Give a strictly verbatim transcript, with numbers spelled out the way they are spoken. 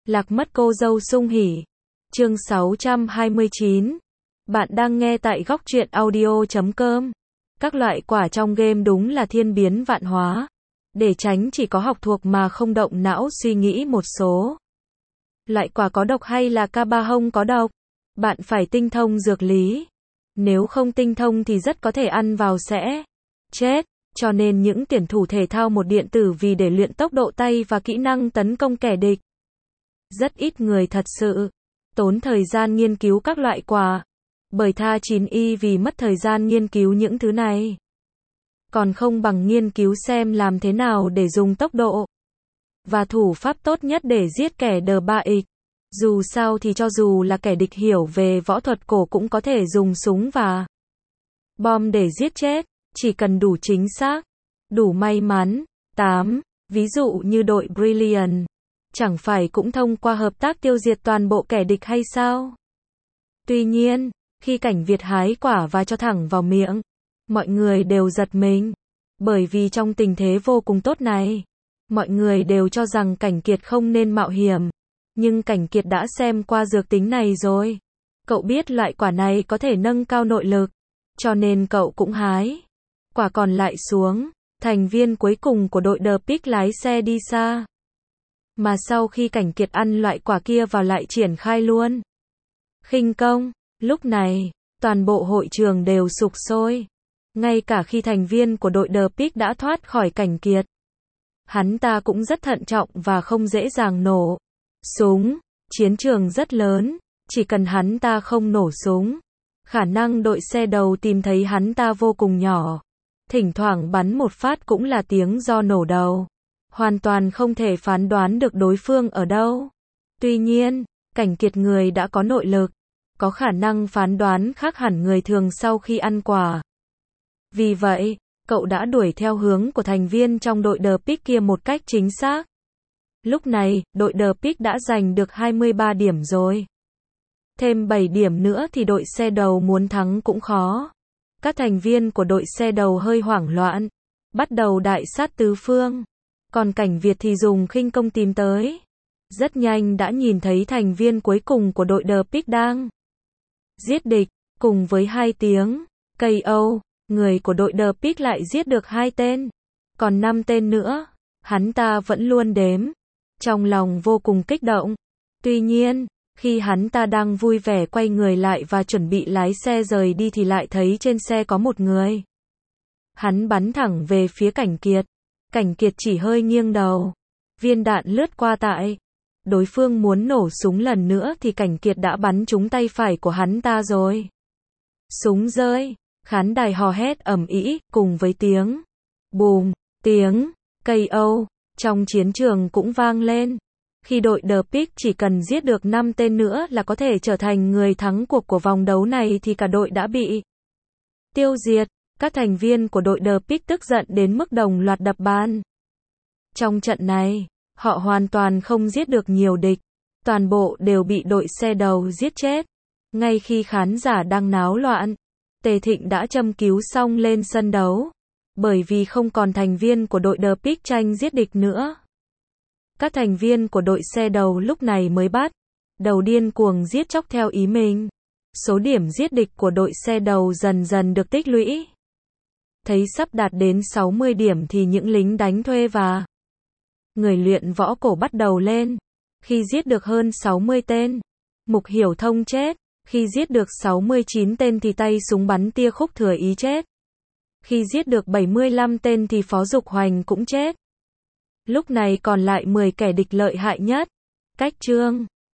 Lạc mất cô dâu sung hỉ. Chương sáu trăm hai mươi chín. Bạn đang nghe tại góc truyện audio chấm com. Các loại quả trong game đúng là thiên biến vạn hóa. Để tránh chỉ có học thuộc mà không động não suy nghĩ một số. Loại quả có độc hay là ca ba hông có độc? Bạn phải tinh thông dược lý. Nếu không tinh thông thì rất có thể ăn vào sẽ chết. Cho nên những tuyển thủ thể thao một điện tử vì để luyện tốc độ tay và kỹ năng tấn công kẻ địch. Rất ít người thật sự tốn thời gian nghiên cứu các loại quả. Bởi tha chín y vì mất thời gian nghiên cứu những thứ này. Còn không bằng nghiên cứu xem làm thế nào để dùng tốc độ và thủ pháp tốt nhất để giết kẻ đờ ba ịch. Dù sao thì cho dù là kẻ địch hiểu về võ thuật cổ cũng có thể dùng súng và bom để giết chết, chỉ cần đủ chính xác, đủ may mắn. tám. Ví dụ như đội Brilliant, chẳng phải cũng thông qua hợp tác tiêu diệt toàn bộ kẻ địch hay sao? Tuy nhiên, khi Cảnh Việt hái quả và cho thẳng vào miệng, mọi người đều giật mình. Bởi vì trong tình thế vô cùng tốt này, mọi người đều cho rằng Cảnh Kiệt không nên mạo hiểm. Nhưng Cảnh Kiệt đã xem qua dược tính này rồi. Cậu biết loại quả này có thể nâng cao nội lực, cho nên cậu cũng hái quả còn lại xuống. Thành viên cuối cùng của đội The Pick lái xe đi xa. Mà sau khi Cảnh Kiệt ăn loại quả kia vào lại triển khai luôn khinh công. Lúc này, toàn bộ hội trường đều sục sôi. Ngay cả khi thành viên của đội The Pick đã thoát khỏi Cảnh Kiệt, hắn ta cũng rất thận trọng và không dễ dàng nổ súng. Chiến trường rất lớn, chỉ cần hắn ta không nổ súng, khả năng đội xe đầu tìm thấy hắn ta vô cùng nhỏ. Thỉnh thoảng bắn một phát cũng là tiếng do nổ đầu. Hoàn toàn không thể phán đoán được đối phương ở đâu. Tuy nhiên, Cảnh Kiệt người đã có nội lực, có khả năng phán đoán khác hẳn người thường sau khi ăn quả. Vì vậy, cậu đã đuổi theo hướng của thành viên trong đội The Pick kia một cách chính xác. Lúc này, đội The Pick đã giành được hai mươi ba điểm rồi. Thêm bảy điểm nữa thì đội xe đầu muốn thắng cũng khó. Các thành viên của đội xe đầu hơi hoảng loạn, bắt đầu đại sát tứ phương. Còn Cảnh Việt thì dùng khinh công tìm tới. Rất nhanh đã nhìn thấy thành viên cuối cùng của đội The Pick đang giết địch, cùng với hai tiếng ca o, người của đội The Pick lại giết được hai tên. Còn năm tên nữa, hắn ta vẫn luôn đếm. Trong lòng vô cùng kích động. Tuy nhiên, khi hắn ta đang vui vẻ quay người lại và chuẩn bị lái xe rời đi thì lại thấy trên xe có một người. Hắn bắn thẳng về phía Cảnh Kiệt. Cảnh Kiệt chỉ hơi nghiêng đầu. Viên đạn lướt qua tại. Đối phương muốn nổ súng lần nữa thì Cảnh Kiệt đã bắn trúng tay phải của hắn ta rồi. Súng rơi. Khán đài hò hét ầm ĩ, cùng với tiếng bùm, tiếng ca o trong chiến trường cũng vang lên. Khi đội The Pick chỉ cần giết được năm tên nữa là có thể trở thành người thắng cuộc của vòng đấu này thì cả đội đã bị tiêu diệt. Các thành viên của đội The Pick tức giận đến mức đồng loạt đập bàn. Trong trận này, họ hoàn toàn không giết được nhiều địch. Toàn bộ đều bị đội xe đầu giết chết. Ngay khi khán giả đang náo loạn, Tề Thịnh đã châm cứu xong lên sân đấu. Bởi vì không còn thành viên của đội The Pick tranh giết địch nữa. Các thành viên của đội xe đầu lúc này mới bắt đầu điên cuồng giết chóc theo ý mình. Số điểm giết địch của đội xe đầu dần dần được tích lũy. Thấy sắp đạt đến sáu mươi điểm thì những lính đánh thuê và người luyện võ cổ bắt đầu lên. Khi giết được hơn sáu mươi tên, Mục Hiểu Thông chết. Khi giết được sáu mươi chín tên thì tay súng bắn tia khúc thừa ý chết. Khi giết được bảy mươi lăm tên thì Phó Dục Hoành cũng chết. Lúc này còn lại mười kẻ địch lợi hại nhất. Cách chương